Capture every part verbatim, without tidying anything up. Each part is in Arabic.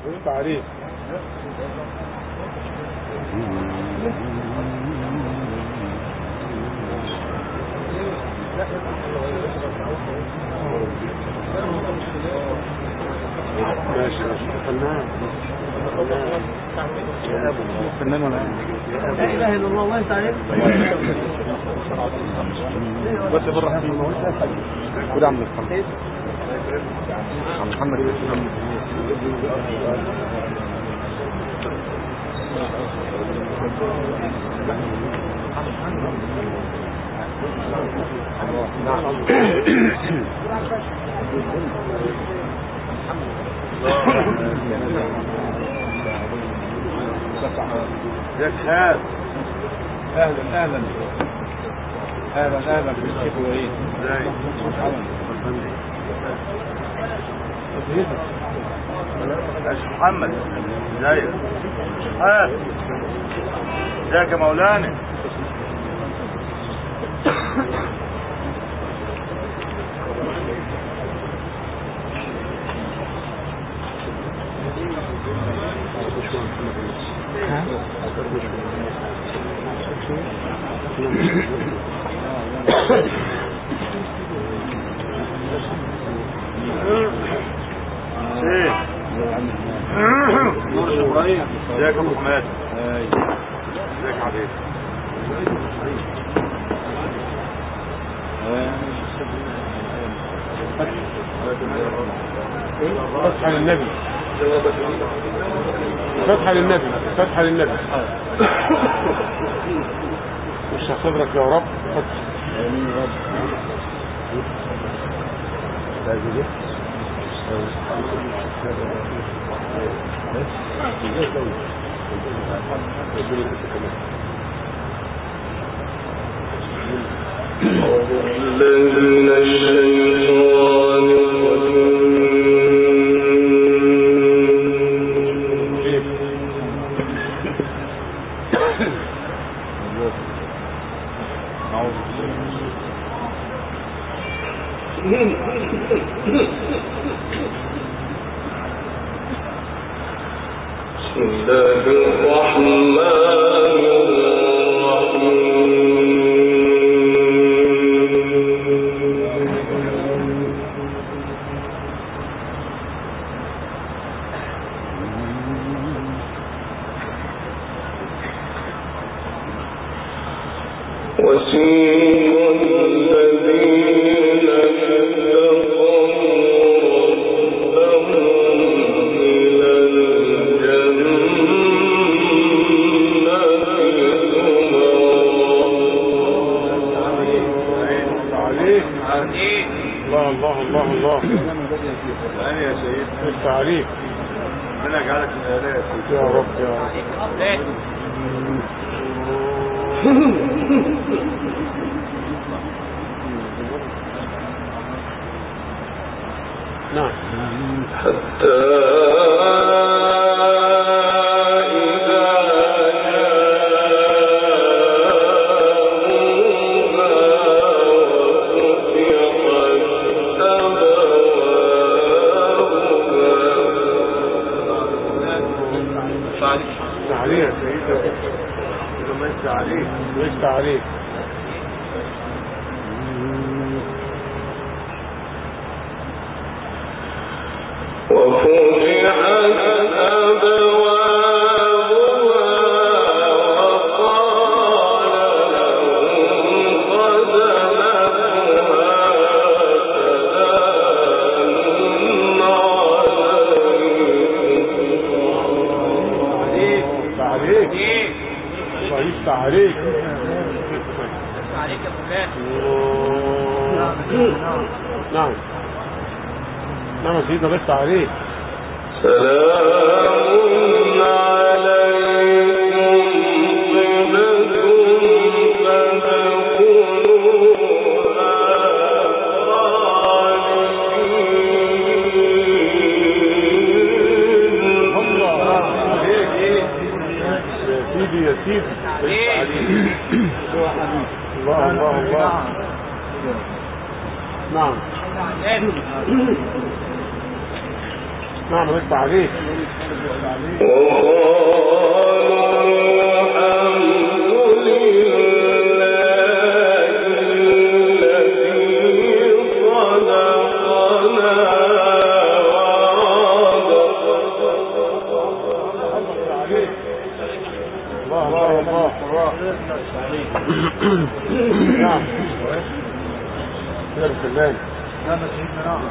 وانت عليك. ماشي ماشي فنان فنان ولا لا اله الا الله. وانت عليك بس بالرحمن كل عم نتفرج محمد ازيك خال؟ اهلا اهلا اهلا اهلا بالشيخ وليد. ازاي؟ يا محمد ازيك؟ خال ازيك يا مولانا؟ ايه نور ابراهيم ازيك يا ابو حماد؟ ازيك يا حبيبي؟ فتحة للنبي فتحة للنبي فتحة للنبي مش صدرك يا رب فتح امين يا رب. الذين الشيطان بسم الله الرحمن نعم نعم سيدنا بس عليك. سلام يا سيدي الله الله الله. نعم نعم نفتح عليك. نعم سير السلام. نعم سيدنا نعم.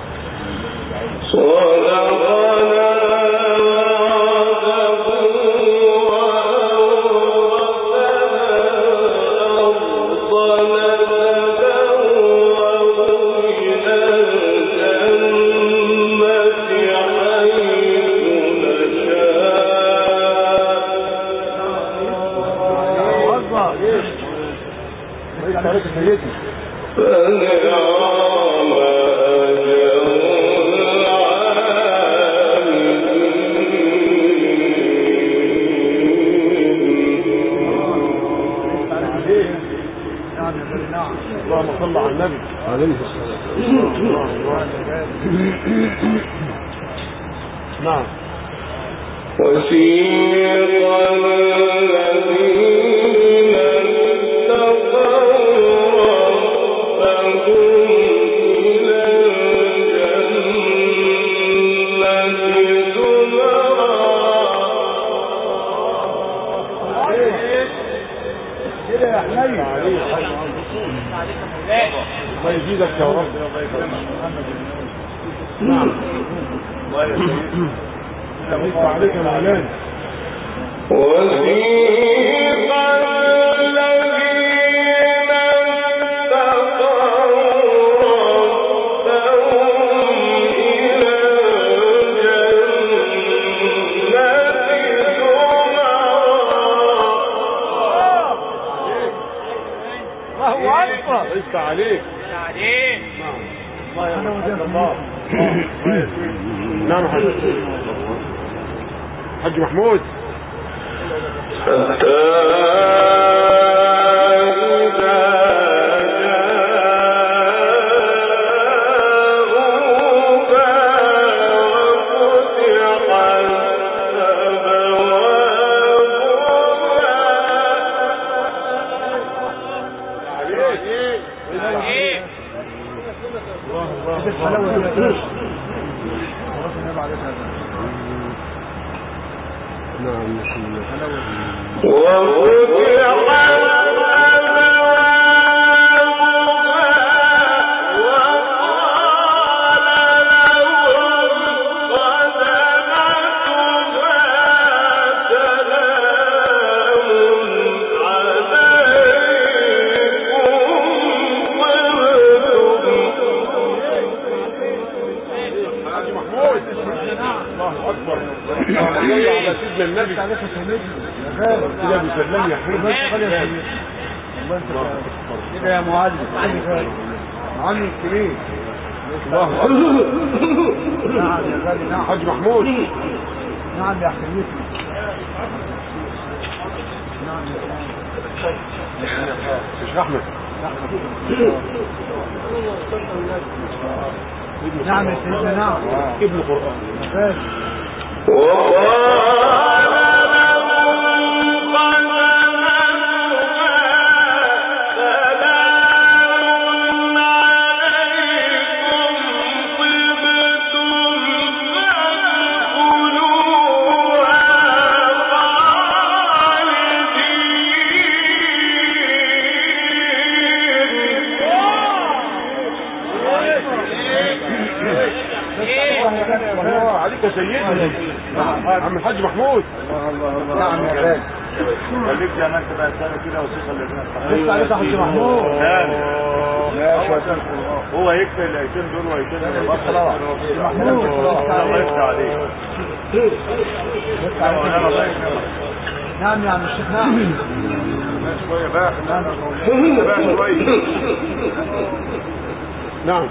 اللهم صل على النبي عليه الصلاة نعم. وسيق الذين اتقوا ربهم إلى الجنة زمرا. كده يا حنين الله يزيدك يا رب. نعم الله يسلمك. الله عليك يا مولانا. وسيق الذين اتقوا ربهم إلى الجنة زمرا. الله اكبر. يفتح عليك. نعم الله يرحمك الله. نعم حاج حاج محمود. حتى إذا جاءوها وفتحت النبي كده بيسلم يا حبيبي. كده يا معلم عمي الكبير. الله اكبر. نعم يا غالي. نعم حاج محمود. نعم يا حبيبي. نعم يا مش احمد. نعم يا سيدنا. نعم ابن القرآن. وقال عليك يا سيدي عم الحاج محمود. نعم يا غالي. خليك زي ما انت بقى سنه كده وثيقه اللي بص عليك يا حاج محمود. هو يكفي الايتين دول ويتم البصره محمود. الله يفتح عليك. نعم يا عم الشيخ. نعم شويه بقى بقى شويه. نعم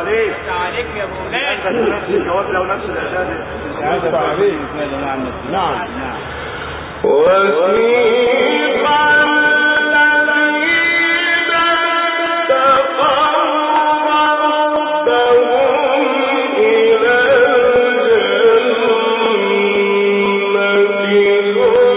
عليك عليك يا مولانا. نفس الجواب لو نفس الإعداد. يفتح عليك. نعم. وسيق الذين اتقوا ربهم إلى الجنة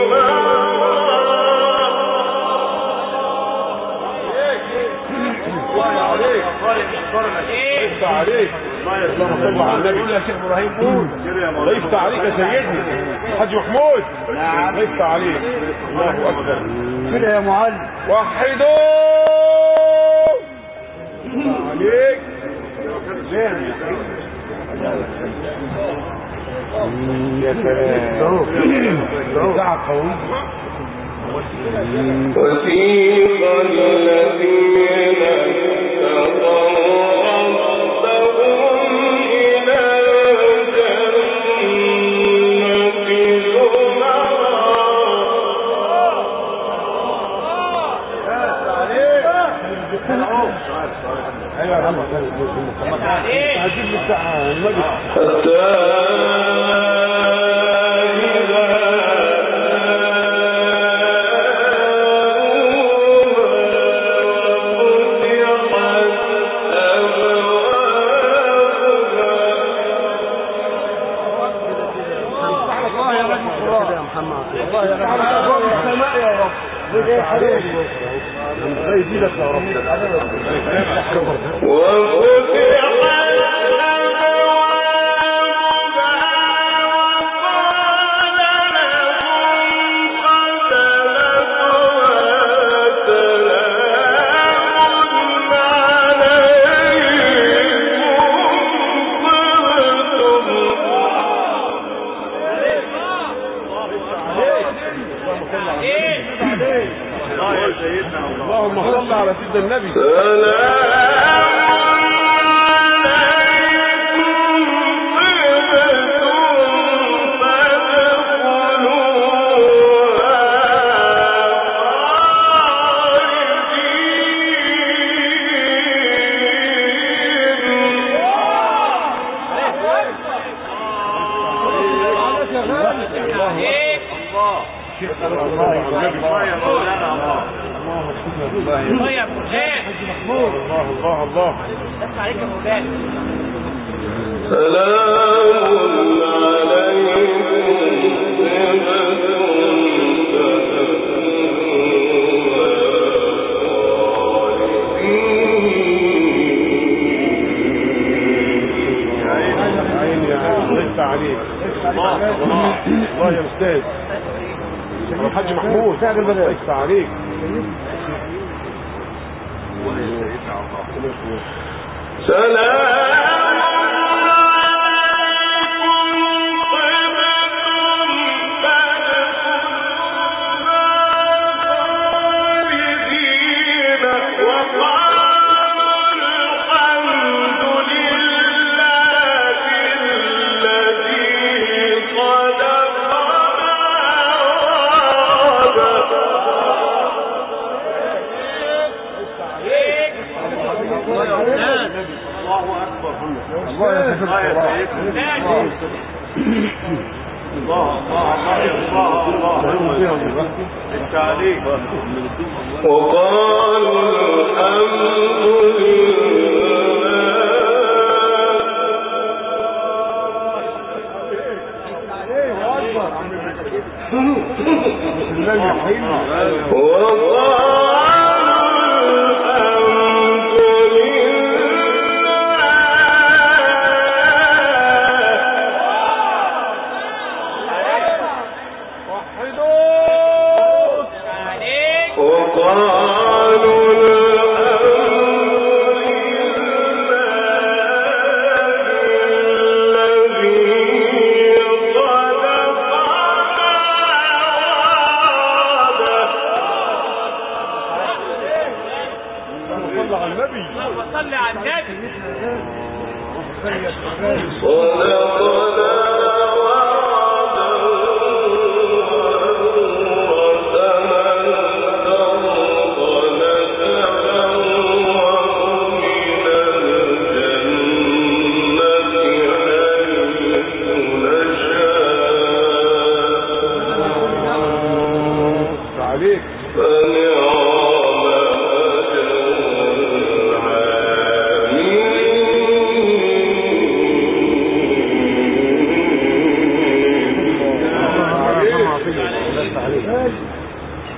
يفتح عليك. اللهم صل على النبي. قول يا شيخ ابراهيم قول. الله يفتح عليك يا سيدي حاج محمود. الله يفتح عليك. الله اكبر كده يا معلم. وحدوا عليك. يا سلام ساعة قوية. وسيق الذين اتقوا ربهم إلى الجنة زمرا. ايوه يا عم هجيب لي الساعة المجد. حتى يزيدك يا رب. اللهم صل على سيدنا النبي. الله يا مولانا. الله الله الله. بس عليك يا مولانا. سلام عليكم عيني يا الله يفتح عليك. الله الله الله يا استاذ الحاج محمود. الله يفتح عليك. سلام وقالوا الحمد لله. وقالوا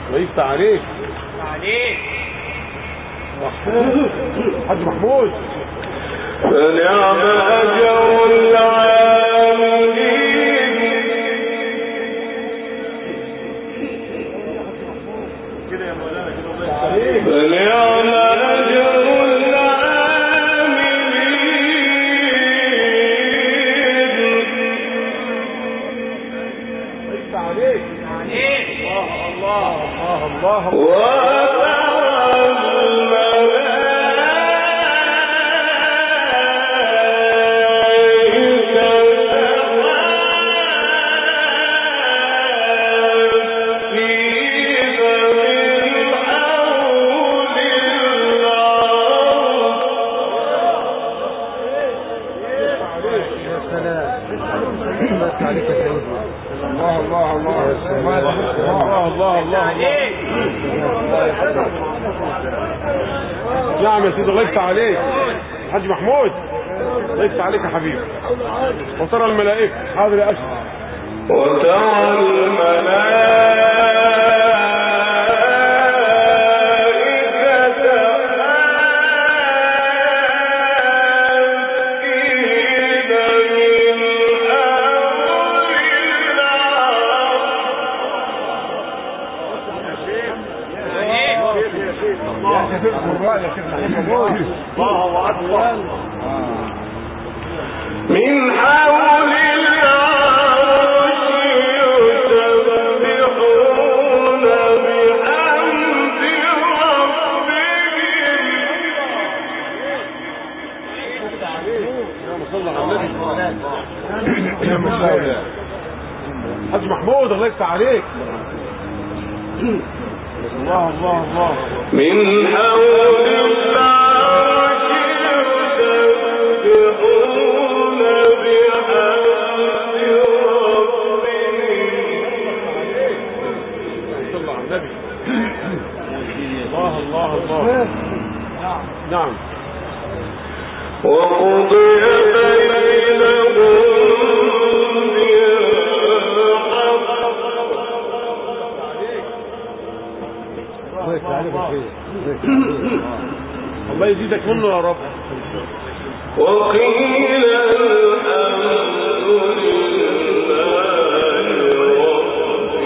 الله يفتح عليك. عليك. حاج محمود. فنعم أجر العاملين. كده يا مولانا كده الله يفتح عليك. فنعم أجر العاملين. يفتح عليك. عليك. الله الله الله الله. الله الله الله الله الله الله. عليك. نعم يا سيدي الله يفتح عليك. حاج محمود الله يفتح عليك يا حبيبي. وترى الملائكة. حاضر يا أشرف. وترى الملائكة الله أكبر. من حول العرش يسبحون بحمد ربهم. اللهم صل على النبي. يا مساء حاج محمود الله يفتح عليك. الله الله الله. من حول العرش يسبحون بحمد ربهم. صل على النبي. الله الله الله. نعم. وقضي بينهم الله يزيدك منه يا رب. وقيل الحمد لله رب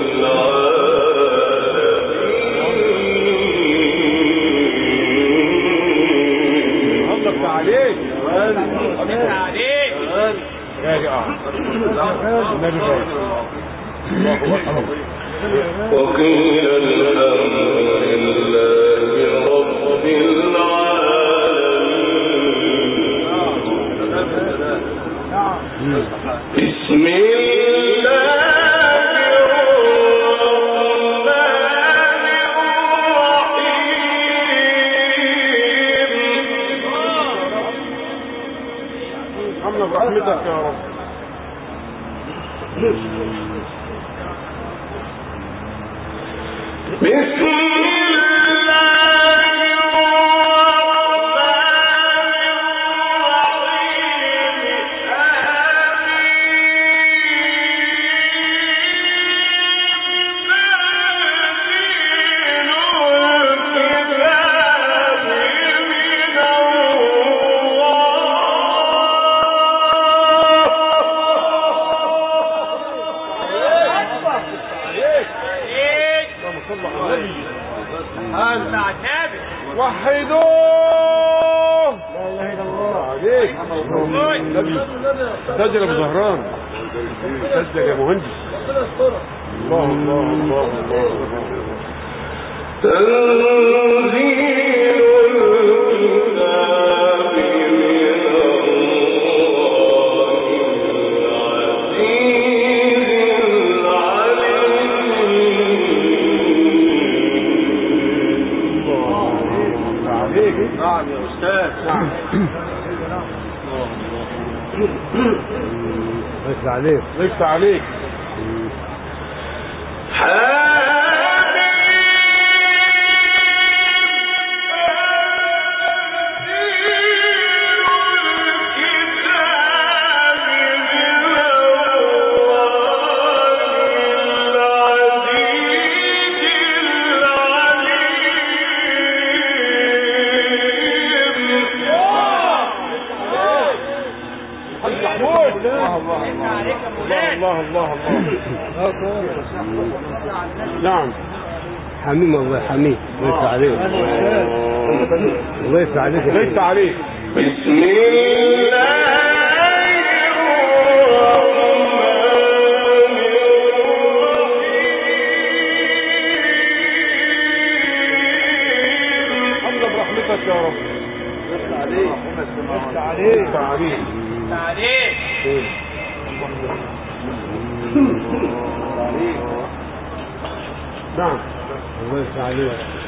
العالمين. الله عليك. عليك. غالي اه النبي غالي. الله اكبر. وقيل الحمد لله رب العالمين. بسم الله الرحمن الرحيم. ارحمنا برحمتك يا رب. بسم وحدوه. لا اله الا الله عليك. النبي سجل ابو زهران. سجل يا مهندس. الله الله الله الله. تنزيل الكتاب من نعم يا أستاذ. نعم. ليس عليك. ليس عليك. العزيز نعم. حميم والله حميم. الله يفتح عليك. الله يفتح عليك. الله يفتح عليك. بسم الله يا رب. يفتح عليك. يفتح عليك. يفتح عليك. عليك. نعم. الله يفتح عليك.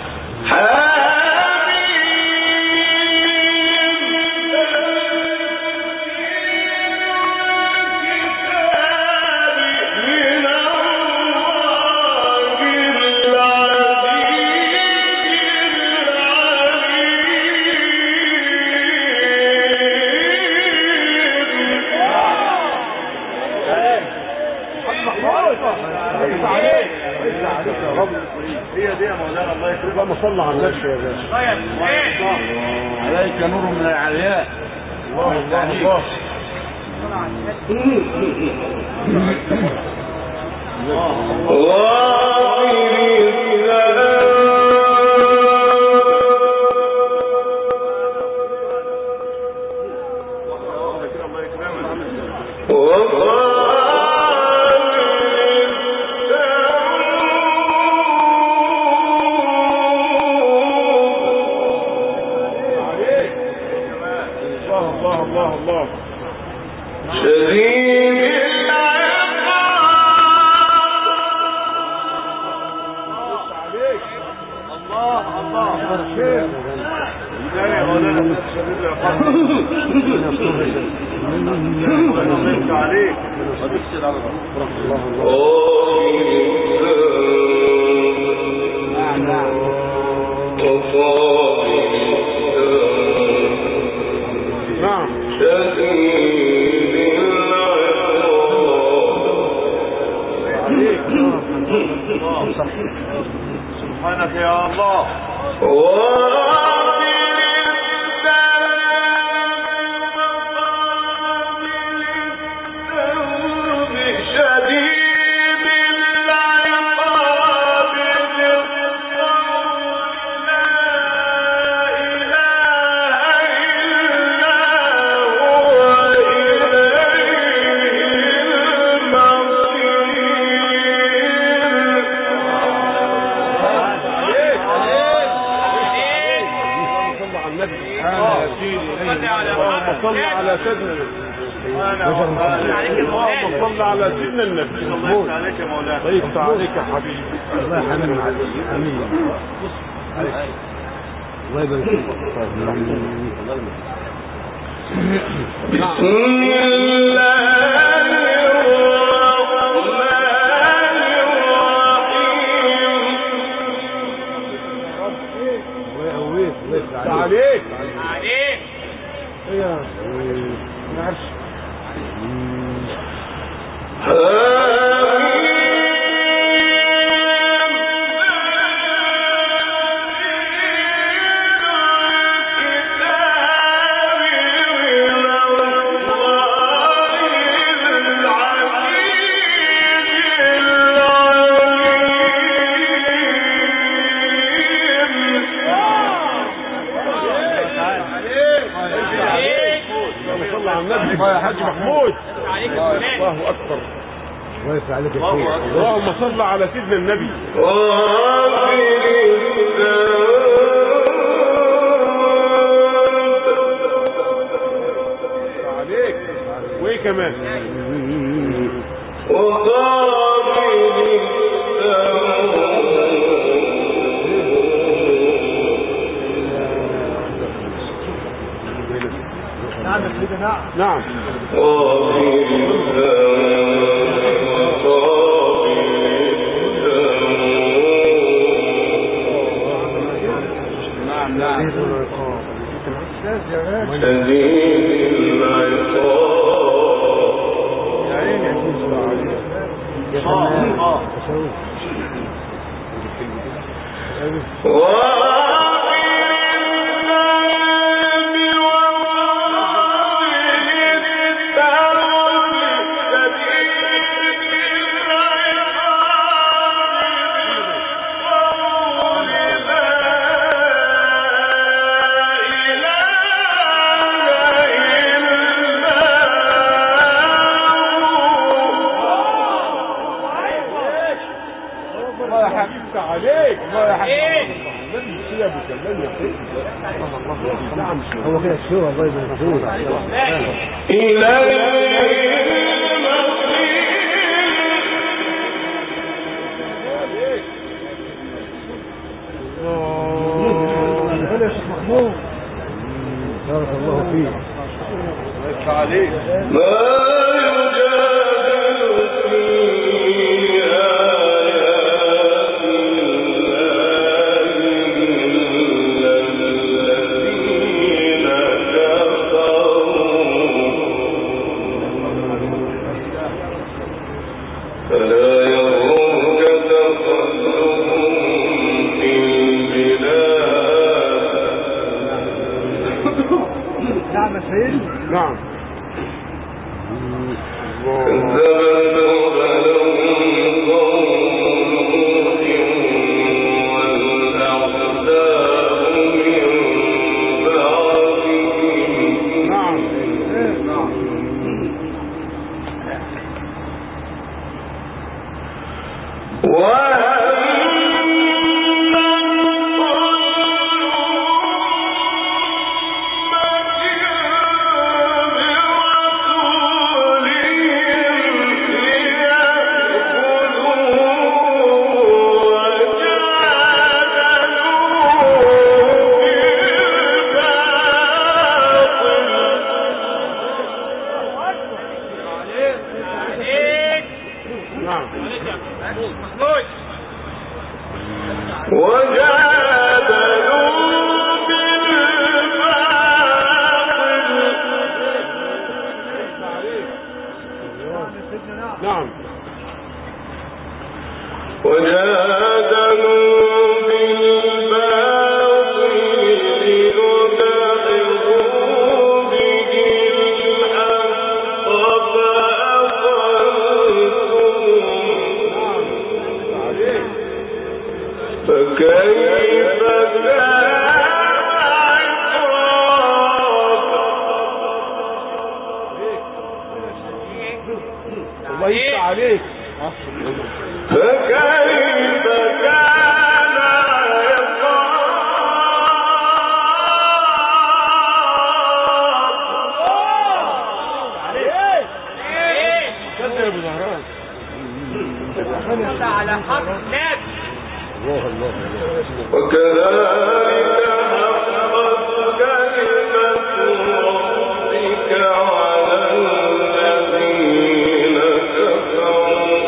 هي دي يا مولانا الله يكرمك. اللهم صل على النبي يا باشا. عليك نور من العلياء. الله الله الله. سبحانك يا الله. صل على سيدنا اللهم صل على سيدنا النبي. الله يفتح عليك يا مولانا. الله يفتح عليك يا حبيبي. الله يحميك. حميم. الله يبارك فيك. بسم الله عليك عليك. يا معلش. يا حاج محمود. الله اكبر. الله يفتح عليك يا اخويا. اللهم صل على سيدنا النبي. عليك. وايه كمان؟ نعم يا سيدي. نعم. نعم. نعم نعم. شديد العقاب. يا عيني يا فنان. الله يا حبيبي عليك، الله يا حبيبي النبي كده بيكلمني يا اخي. نعم هو كده الشو الله يبارك محمود بارك الله فيك. يطلع عليك. نعم نعم الله يفتح عليك. فكيف كان كده يا ابو زهران على حق الناس. الله الله وكذلك حقت كلمة ربك على الذين كفروا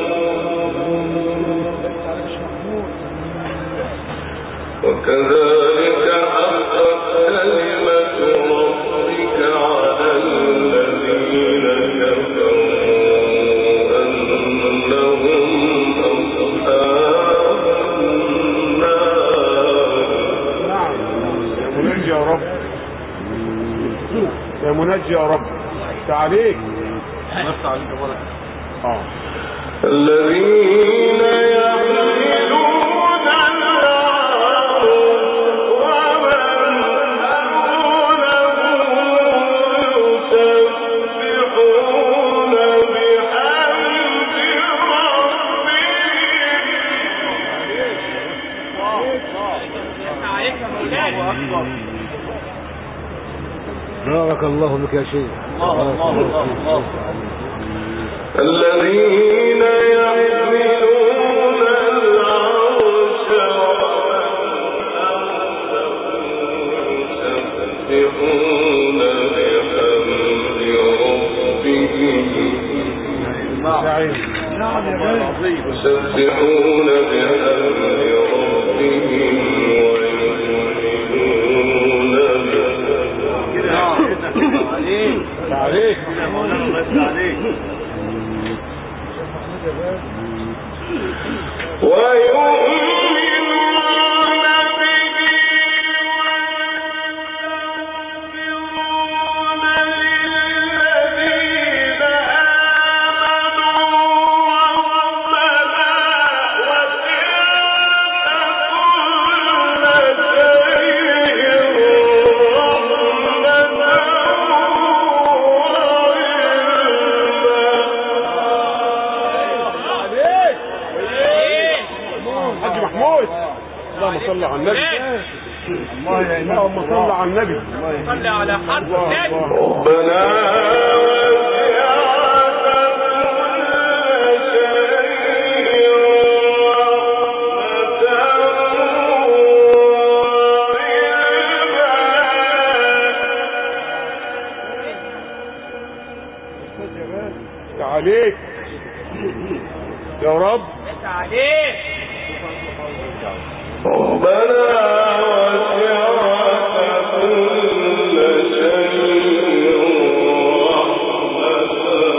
وكذلك حقت كلمة ربك على الذين كفروا أنهم أصحاب النار. نعم يا منجي يا رب، يا منجي يا رب تعاليك. اه الذين يحملون العرش ومن حوله يسبحون بحمد ربهم. بارك الله بك يا شيخ. الله الله الله. الذين يحملون العرش يسبحون بحمد ربهم يسبحون بحمد ربهم ويؤمنون تعاليك ويؤمنون به ويستغفرون للذين آمنوا ربنا وسعت كل شيء رحمة اللهم صل على النبي. اللهم صل على النبي. صل على حضرة النبي. عليك يا رب. عليك ربنا وسعت كل شيء رحمة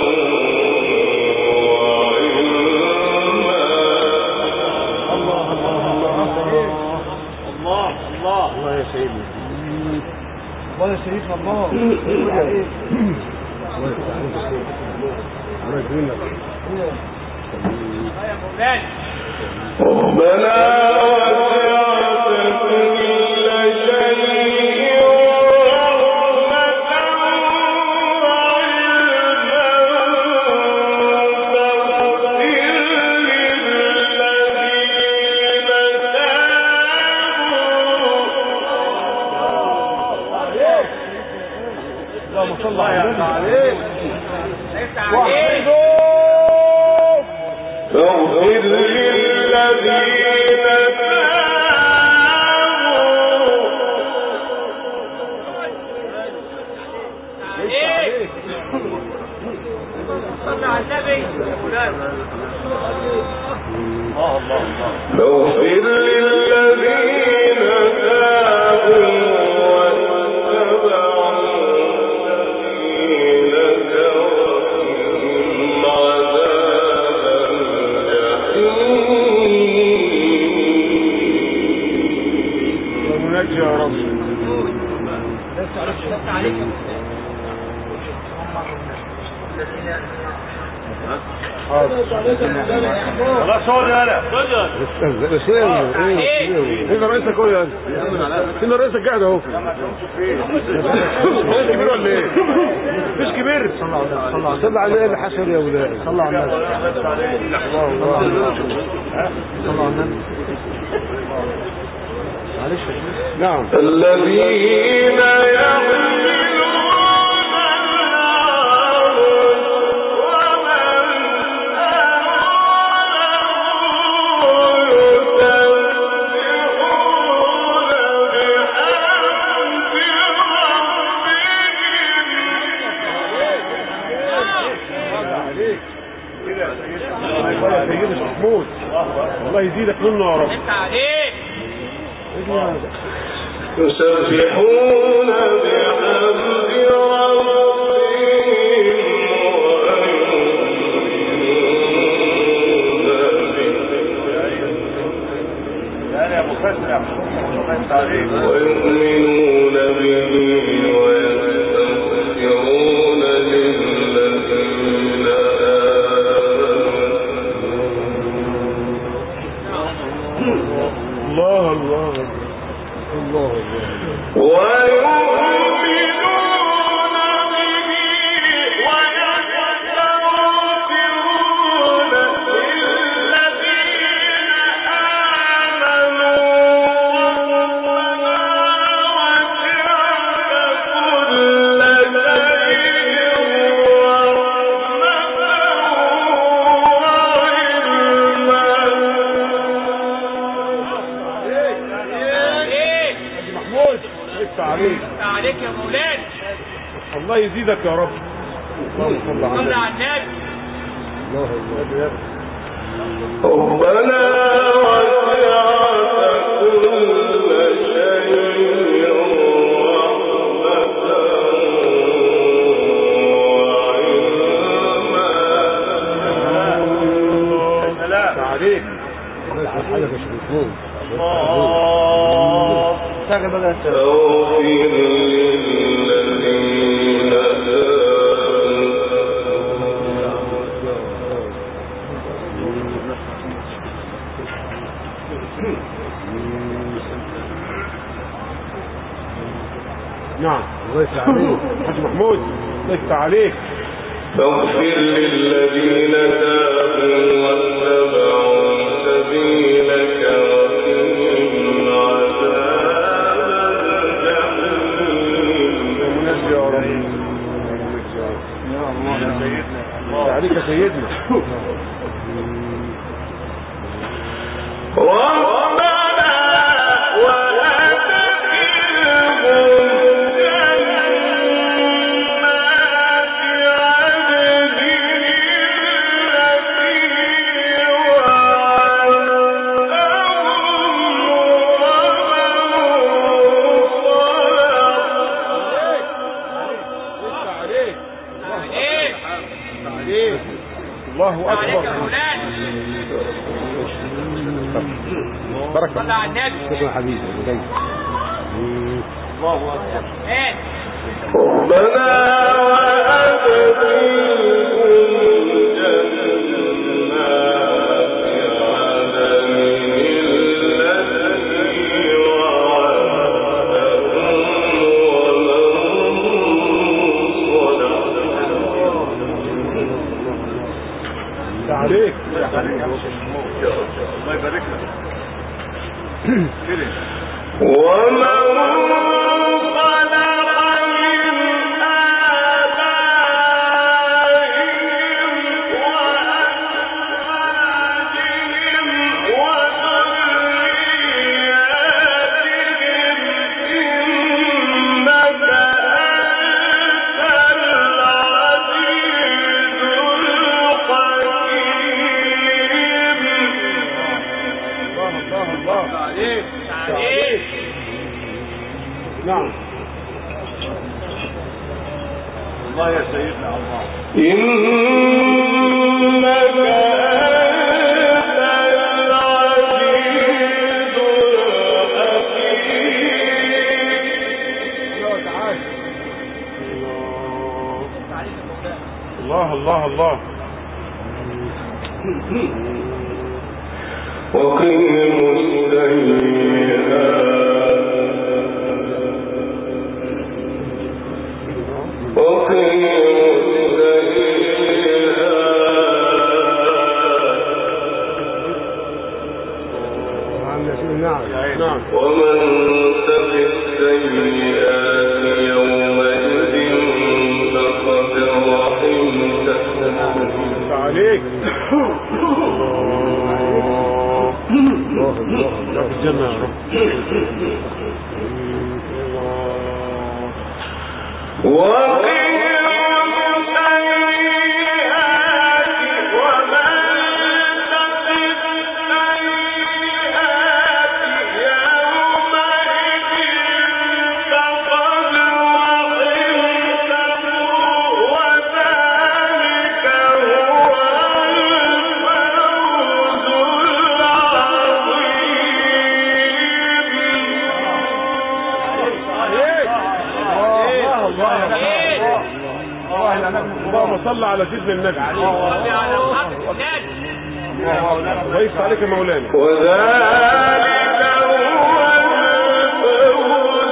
وعلما. الله الله الله الله الله الله يا سيدنا. الله يا سيدنا. الله الله يكرمك يا مولانا. ربنا وسعت كل شيء رحمة وعلما فاغفر للذين تابوا. اللهم صل على النبي. فاغفر للذين تابوا. صل على النبي يا مولانا. الله الله الله. فاغفر للذين تابوا واتبعوا سبيلك وقهم عذاب الجحيم. ونجي يا رب. خلاص صور يالا فين رئيسك اهو يا فين رئيسك قاعد اهو. مش كبير ولا ايه؟ مش كبير. صلى على النبي حسن يا ولاد. صلى على النبي. الله الله صلى على النبي. معلش. نعم. الذين يحملون الله يزيدك منه يا رب. انت عليك. يسبحون بحمد ربهم ويؤمنون به ويستغفرون للذين آمنوا. الله الله الله ويؤمنون به ويستغفرون للذين آمنوا. ربنا وسعت كل شيء رحمة عليك. عليك يا مولانا. الله يزيدك يا رب. اللهم صل على صل النبي. على النبي. الله الله. ربنا وسعت كل شيء رحمة وعلما. سلام عليك. حاجة مش مفهوم. الله. ساقي بقى انت. فاغفر للذين نعم. الله يفتح عليك حاج محمود. الله يفتح عليك. فاغفر للذين تابوا واتبعوا سبيلك وقهم الله اكبر. بركة. صلى على النبي. شكرا حبيبي. الله اكبر. ربنا وأدخلهم جنات عدن التي وعدتهم ومن صدق. عليك. الله يبارك لك. ومن نعم. الله يا سيدنا الله. إنك أنت العزيز الحكيم. الله الله الله. وقهم السيئات نعم. ومن تق السيئات يومئذ فقد رحمته. عليك. الله الله الله في الجنة يا رب. وقهم اللهم صل على سيدنا النبي. صل على محمد النبي. ويس عليك يا مولانا. وذلك هو الفوز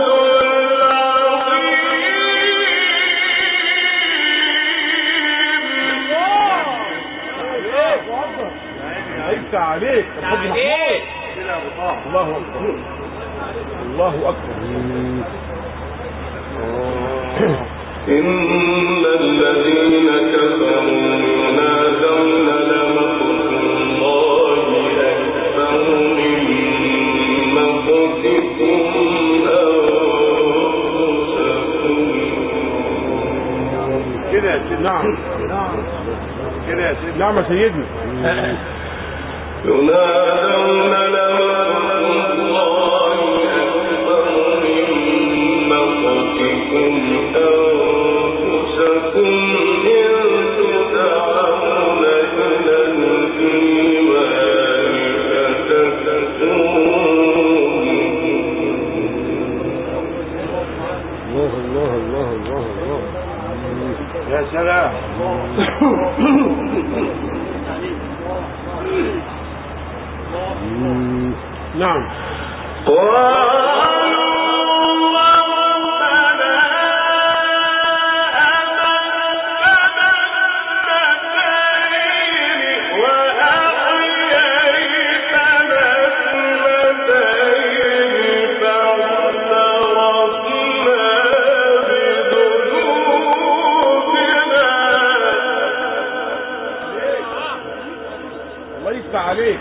العظيم. عيسى عليك. عليك. الله اكبر. الله اكبر. إن الذين كفروا ينادون لمقت الله أكبر من مقتكم أنفسكم. كده يا سيدنا. نعم. كده يا سيدنا. نعم يا سيدنا. ينادون لمقت الله أكبر من مقتكم أنفسكم إن تدعون إلى الإيمان فتكفرون. الله الله الله الله الله. يا سلام. نعم.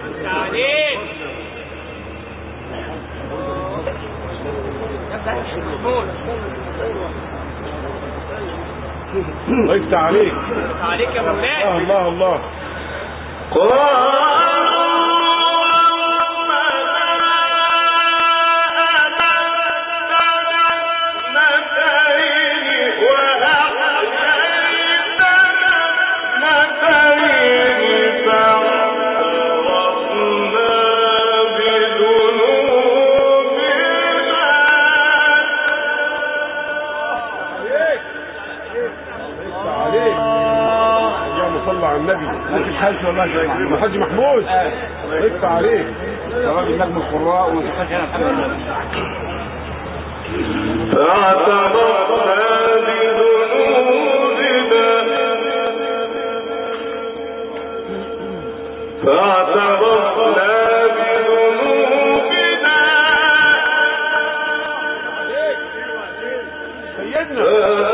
عليك الله يفتح عليك عليك يا مولانا. الله الله النبي الحج والله الحاج محمود يفتح عليك راجل نجم القراء وما تبقاش هنا الحمد لله. فاعترفنا بذنوبنا فاعترفنا بذنوبنا سيدنا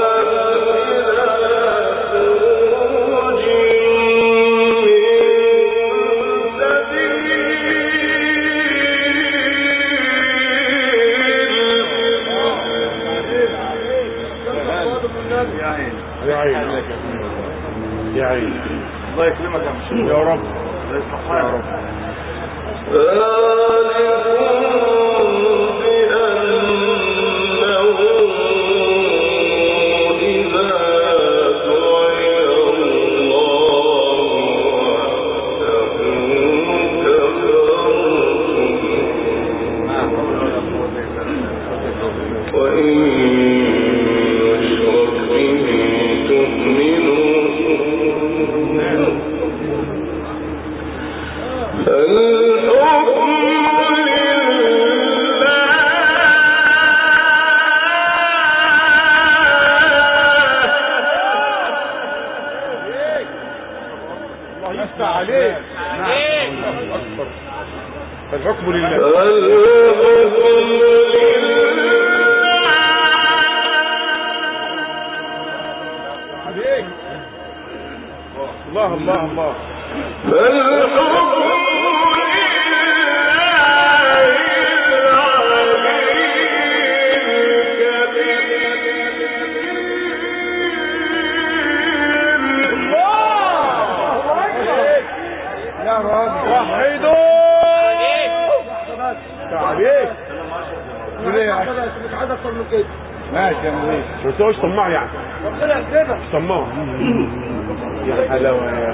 يا عين يا عين الله يكرمك يا مشيخ يا رب الله يصلح حالك. الحكم لله عليك الله الله الله يا راجل وحيدوا عليك ليه مش عايز اكتر من كده. ماشي يا مدير ما تقولش طماع يعني ربنا يكرمك. مش طماع يا حلاوه يا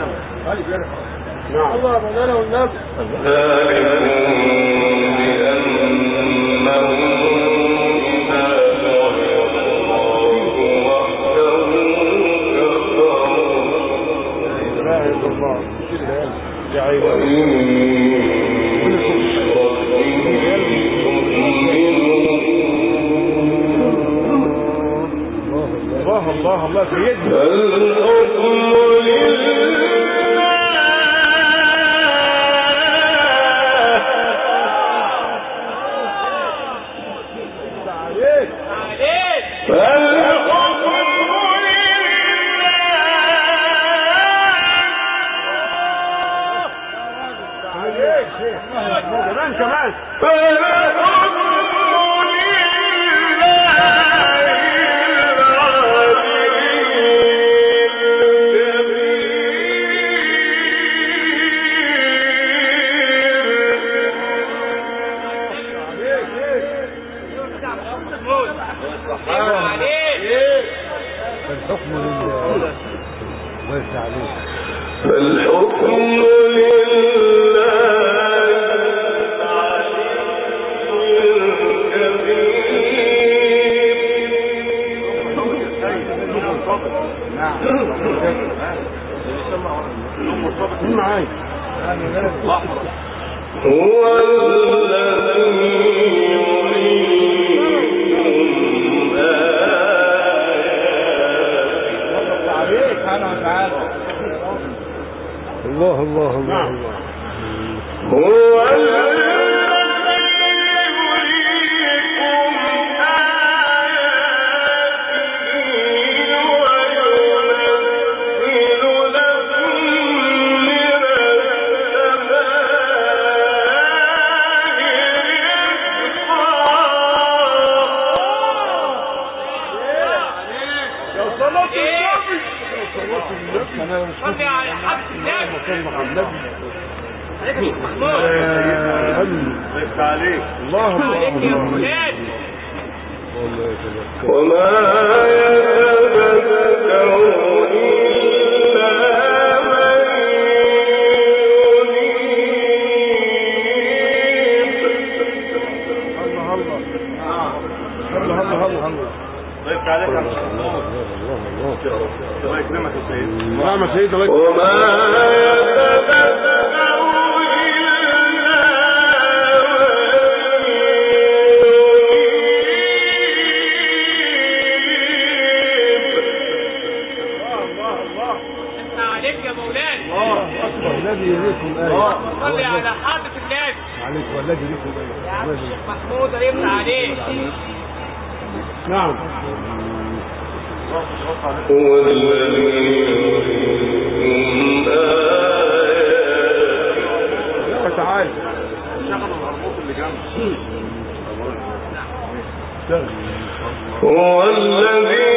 نعم الله يا مولانا والنبي. لا اله الا الله يا عيني الله الله الله سيدنا الحكم لله عليك عليك الحكم عليك كمان كمان الحكم لله الله يفتح عليك. الحكم مين معايا هو الذي يريكم عليك سبحانه وتعالى. الله الله الله نعم. الله. هو الذي يريكم آياته وينزل لكم من السماء ضيفت عليك. الله عليك يا الله ولاد. وما يتذكر إلا من الله الله الله الله. ضيفت عليك يا محمود. الله الله الله يكرمك يا سيدي. نعم يا سيدي الله وما يتذكر الذي يريكم آية صلي على حضرة النبي عليك والذي يريكم آية. الشيخ محمود هيفتح عليك. نعم. هو الذي يريكم آياته تعال شغلوا الهرموط اللي جنبه. هو الذي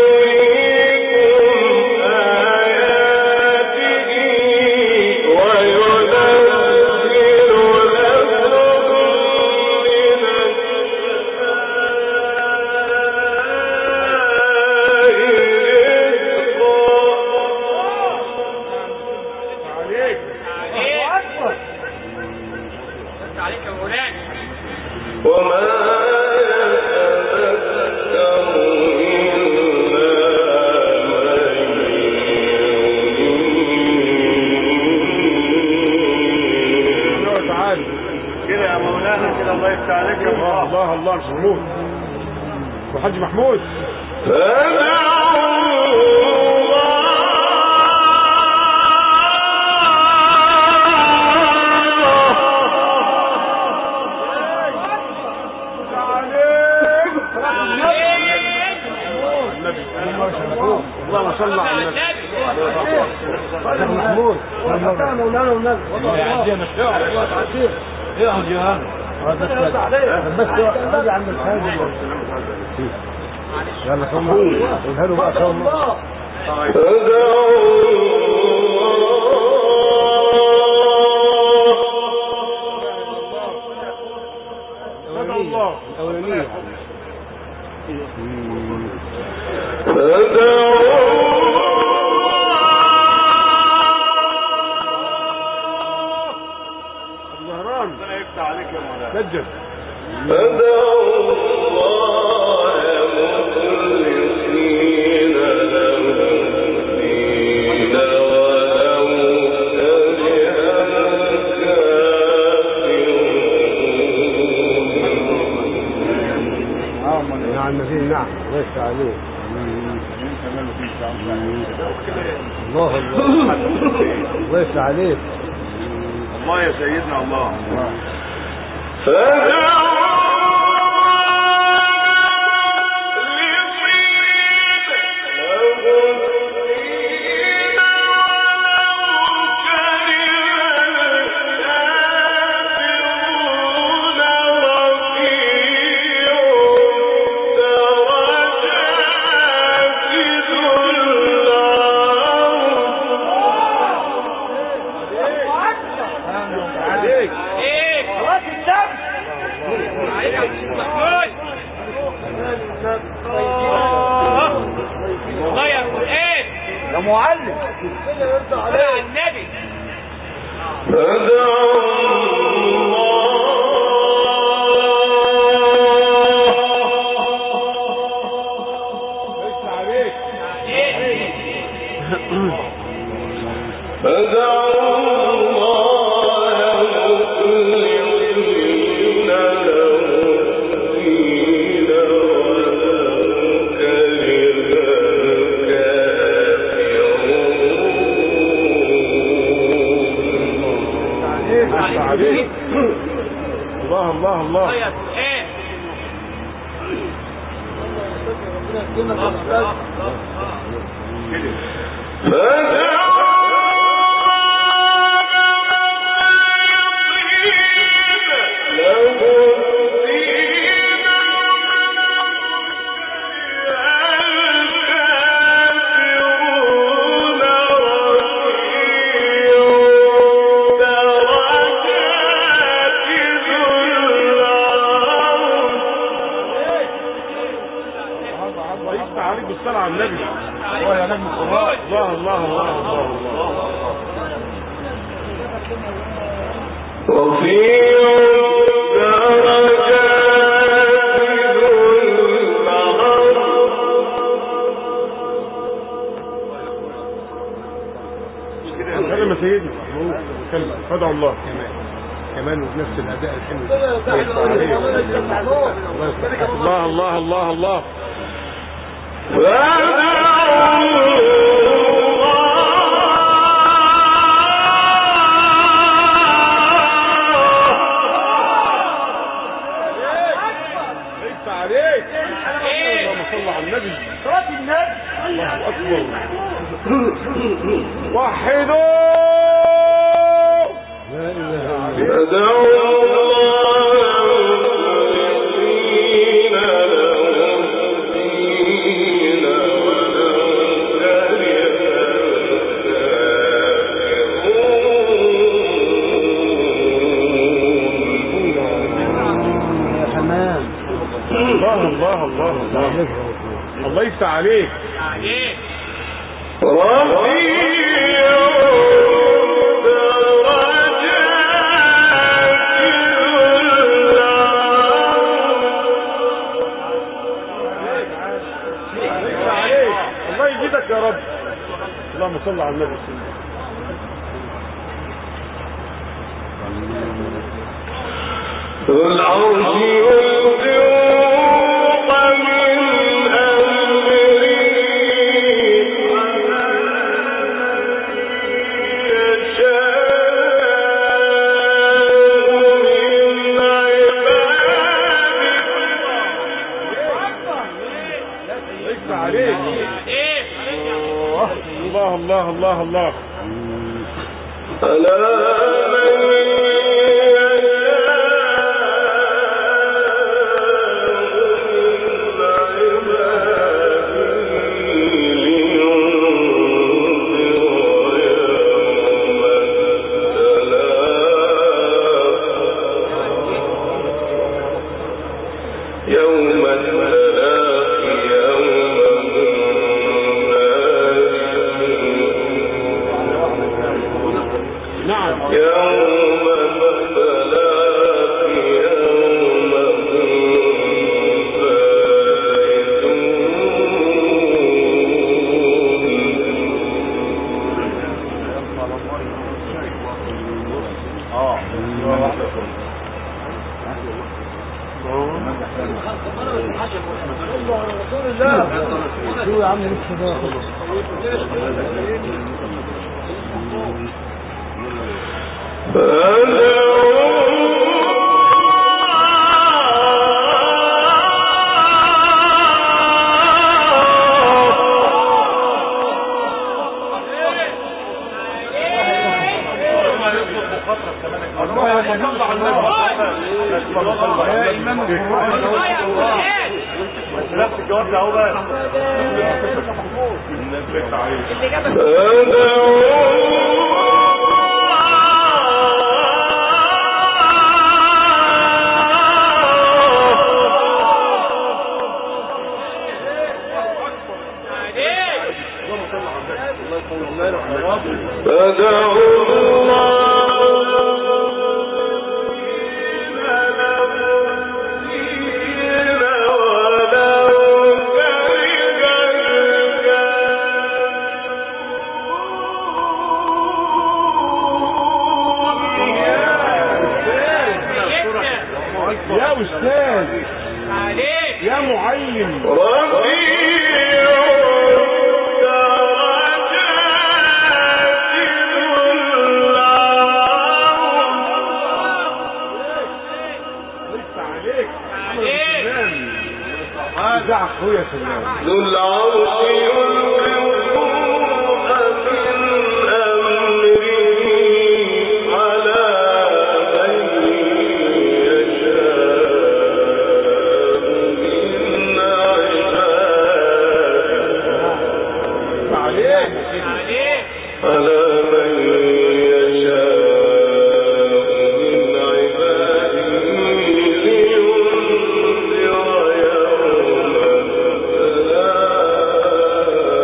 الله الله محمود وحاج محمود. اللهم صل على النبي. شيخ محمود مولانا والنبي ايه يا جيران بس بس ارجع عند الحاج يلا كمل قولها له بقى كمل الله الاولانيه ربنا يفتح عليك يا مولانا. سجل. فدعوا الله مخلصين له الدين ولو كره الكافرون. نعم النبي نعم ليس عليه. الله الله ليس عليك. الله يا سيدنا الله. يا معلم على النبي. الله الله الله. درجات الله يا نجم القرآن. الله الله الله الله الله. رفيع الدرجات كلمة سيدنا كلمة فدعوا الله كمان كمان وبنفس الأداء الحلو. الله الله الله الله. ليس عليك. اللهم صل على النبي. صلاة النبي. الله أكبر. وحدوا. لا إله إلا الله. الله الله الله الله الله يفتح عليك. عليك. الله يجيبك يا رب. اللهم صل على النبي. العرش يلقوق من أمره يشاء من عباده. ليس عليك. الله الله الله الله. ألا ألا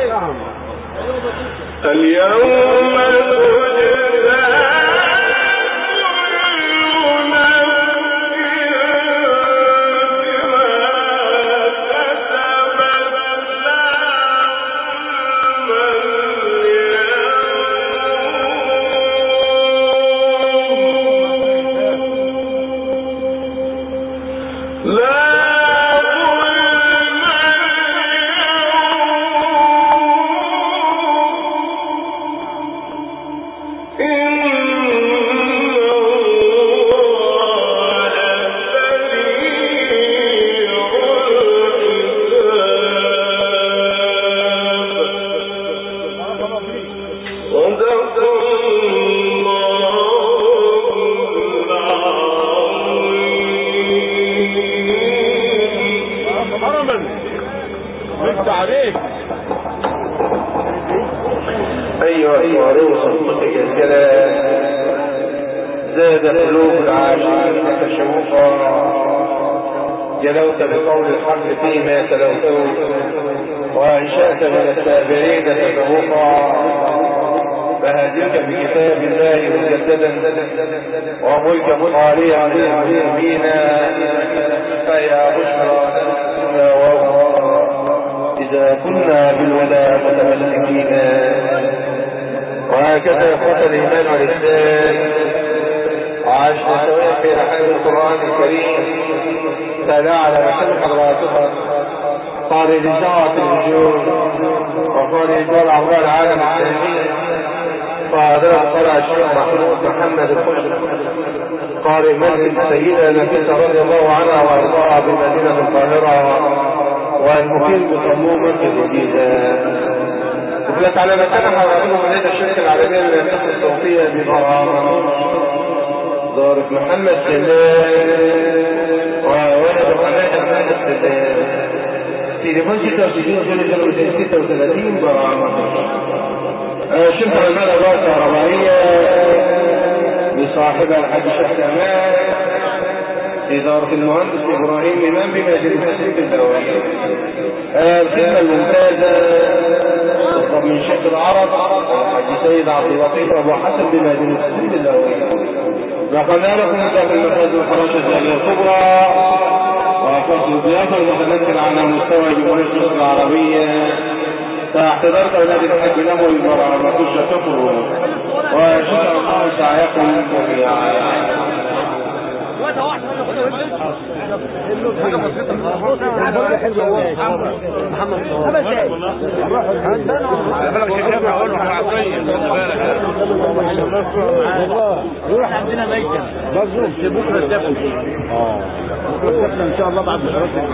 اليوم أيها الوارث صدقك الجلال زاد قلوب العاشقين تشوقا جلوت بقول الحق فيما تلوته وأنشأت من السابرين تذوقا فهديك بكتاب الله مجددا وملك متعاليا للمسلمين فيا بشرى نفسنا وأخرى إذا كنا بالولاء متمسكين. وهكذا إخوة الإيمان والإسلام عاشنا سواء في رحاب القرآن الكريم تعالى على محل حضراتها قارئ لجاعة الوجود وقارئ دول أعضاء العالم الإسلامي فهذا قرأ الشيخ محمود محمد الخشب قارئ مسجد السيدة نفيسة رضي الله عنها وأرضاها بمدينة القاهرة والمقيم بصموم مسجد الجيزة. وفلت على مكان حواليهم من هذا الشركة العالمية للمنطقة الصوتية بغرامة دارة محمد سلام وولد محمد محمد سلام تليفون ستة وستين ستة وثلاثين برامة شركة المال الله الكهربائية بصاحبها الحاج الشيخ كمال إدارة المهندس إبراهيم إمام بمدينة الحسين بالدولية. الخدمة الممتازة تطلب من شيخ العرب الحاج سيد عبد اللطيف أبو حسن بمدينة الحسين بالدولية. نقلنا لكم داخل مركز الفراشة الجالية الكبرى وفصل الضيافة المتمثل على مستوى جمهورية مصر العربية تحت إدارة أولاد الحاج نمو المرأة مكوشة تفر وشكرا الله سعيكم جميعا. عندنا ميتة بكرة الدفن اه بكرة الدفن ان شاء الله بعد